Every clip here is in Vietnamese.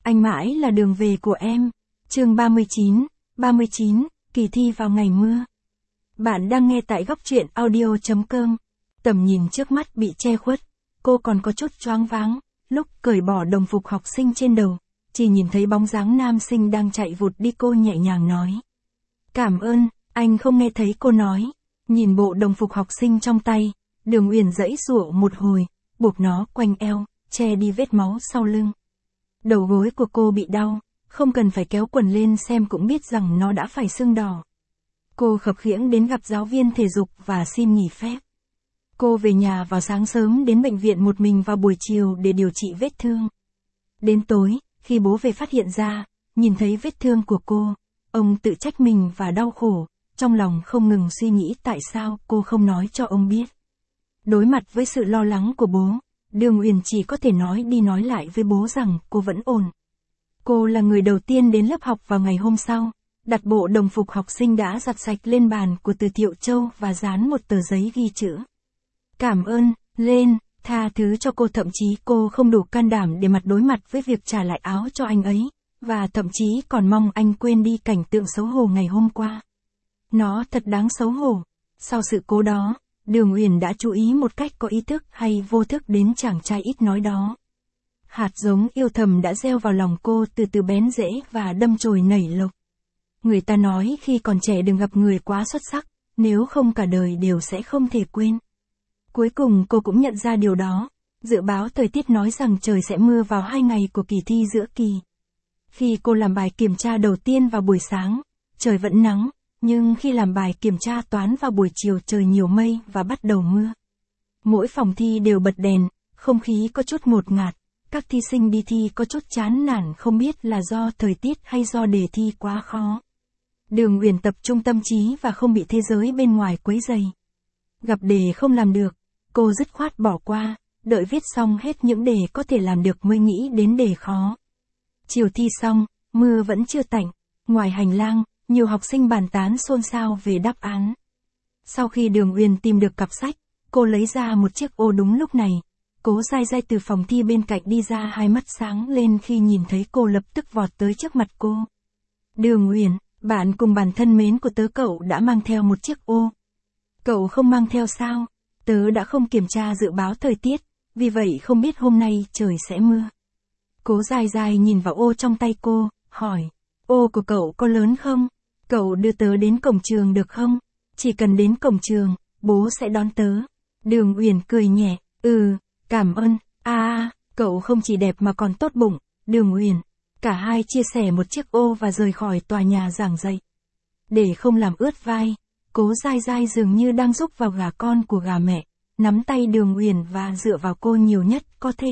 Anh mãi là đường về của em. Chương 39, kỳ thi vào ngày mưa. Bạn đang nghe tại góc truyện audio.com. Tầm nhìn trước mắt bị che khuất, cô còn có chút choáng váng, lúc cởi bỏ đồng phục học sinh trên đầu, chỉ nhìn thấy bóng dáng nam sinh đang chạy vụt đi, cô nhẹ nhàng nói. Cảm ơn, anh không nghe thấy cô nói. Nhìn bộ đồng phục học sinh trong tay, Đường Uyển giãy giụa một hồi, buộc nó quanh eo, che đi vết máu sau lưng. Đầu gối của cô bị đau, không cần phải kéo quần lên xem cũng biết rằng nó đã phải sưng đỏ. Cô khập khiễng đến gặp giáo viên thể dục và xin nghỉ phép. Cô về nhà vào sáng sớm, đến bệnh viện một mình vào buổi chiều để điều trị vết thương. Đến tối, khi bố về phát hiện ra, nhìn thấy vết thương của cô, ông tự trách mình và đau khổ, trong lòng không ngừng suy nghĩ tại sao cô không nói cho ông biết. Đối mặt với sự lo lắng của bố, Đường Uyển chỉ có thể nói đi nói lại với bố rằng cô vẫn ổn. Cô là người đầu tiên đến lớp học vào ngày hôm sau, đặt bộ đồng phục học sinh đã giặt sạch lên bàn của Từ Thiệu Châu và dán một tờ giấy ghi chữ. Cảm ơn, lên, tha thứ cho cô. Thậm chí cô không đủ can đảm để mặt đối mặt với việc trả lại áo cho anh ấy, và thậm chí còn mong anh quên đi cảnh tượng xấu hổ ngày hôm qua. Nó thật đáng xấu hổ. Sau sự cố đó, Đường Uyển đã chú ý một cách có ý thức hay vô thức đến chàng trai ít nói đó. Hạt giống yêu thầm đã gieo vào lòng cô từ từ bén rễ và đâm chồi nảy lộc. Người ta nói khi còn trẻ đừng gặp người quá xuất sắc, nếu không cả đời đều sẽ không thể quên. Cuối cùng cô cũng nhận ra điều đó. Dự báo thời tiết nói rằng trời sẽ mưa vào 2 ngày của kỳ thi giữa kỳ. Khi cô làm bài kiểm tra đầu tiên vào buổi sáng, trời vẫn nắng, nhưng khi làm bài kiểm tra toán vào buổi chiều trời nhiều mây và bắt đầu mưa. Mỗi phòng thi đều bật đèn, không khí có chút ngột ngạt, các thi sinh đi thi có chút chán nản, không biết là do thời tiết hay do đề thi quá khó. Đường Uyển tập trung tâm trí và không bị thế giới bên ngoài quấy rầy. Gặp đề không làm được, cô dứt khoát bỏ qua, đợi viết xong hết những đề có thể làm được mới nghĩ đến đề khó. Chiều thi xong, mưa vẫn chưa tạnh, ngoài hành lang, nhiều học sinh bàn tán xôn xao về đáp án. Sau khi Đường Uyển tìm được cặp sách, cô lấy ra một chiếc ô. Đúng lúc này, Cố Giai Giai từ phòng thi bên cạnh đi ra, hai mắt sáng lên khi nhìn thấy cô, lập tức vọt tới trước mặt cô. Đường Uyển, bạn cùng bàn thân mến của tớ, cậu đã mang theo một chiếc ô. Cậu không mang theo sao? Tớ đã không kiểm tra dự báo thời tiết, vì vậy không biết hôm nay trời sẽ mưa. Cố Giai Giai nhìn vào ô trong tay cô, hỏi, ô của cậu có lớn không? Cậu đưa tớ đến cổng trường được không? Chỉ cần đến cổng trường, bố sẽ đón tớ. Đường Uyển cười nhẹ, cảm ơn, cậu không chỉ đẹp mà còn tốt bụng, Đường Uyển. Cả hai chia sẻ một chiếc ô và rời khỏi tòa nhà giảng dạy. Để không làm ướt vai, Cố Giai Giai dường như đang giúp vào gà con của gà mẹ, nắm tay Đường Uyển và dựa vào cô nhiều nhất có thể.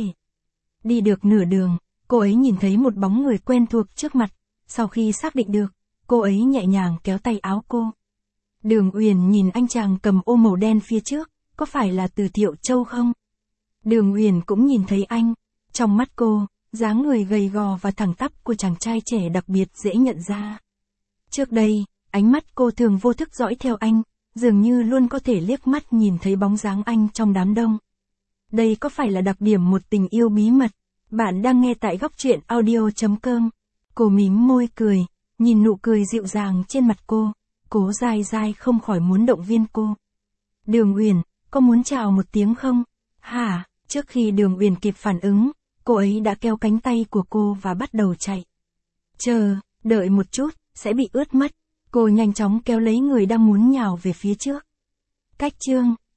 Đi được nửa đường, cô ấy nhìn thấy một bóng người quen thuộc trước mặt, sau khi xác định được, cô ấy nhẹ nhàng kéo tay áo cô. Đường Uyển nhìn anh chàng cầm ô màu đen phía trước, có phải là Từ Thiệu Châu không? Đường Uyển cũng nhìn thấy anh, trong mắt cô, dáng người gầy gò và thẳng tắp của chàng trai trẻ đặc biệt dễ nhận ra. Trước đây, ánh mắt cô thường vô thức dõi theo anh, dường như luôn có thể liếc mắt nhìn thấy bóng dáng anh trong đám đông. Đây có phải là đặc điểm một tình yêu bí mật? Bạn đang nghe tại góc truyện audio.com. Cô mím môi cười, nhìn nụ cười dịu dàng trên mặt cô, Cố Giai Giai không khỏi muốn động viên cô. Đường Uyển, có muốn chào một tiếng không? Hả? Trước khi Đường Uyển kịp phản ứng, cô ấy đã kéo cánh tay của cô và bắt đầu chạy. Đợi một chút, sẽ bị ướt mất. Cô nhanh chóng kéo lấy người đang muốn nhào về phía trước. Cách chương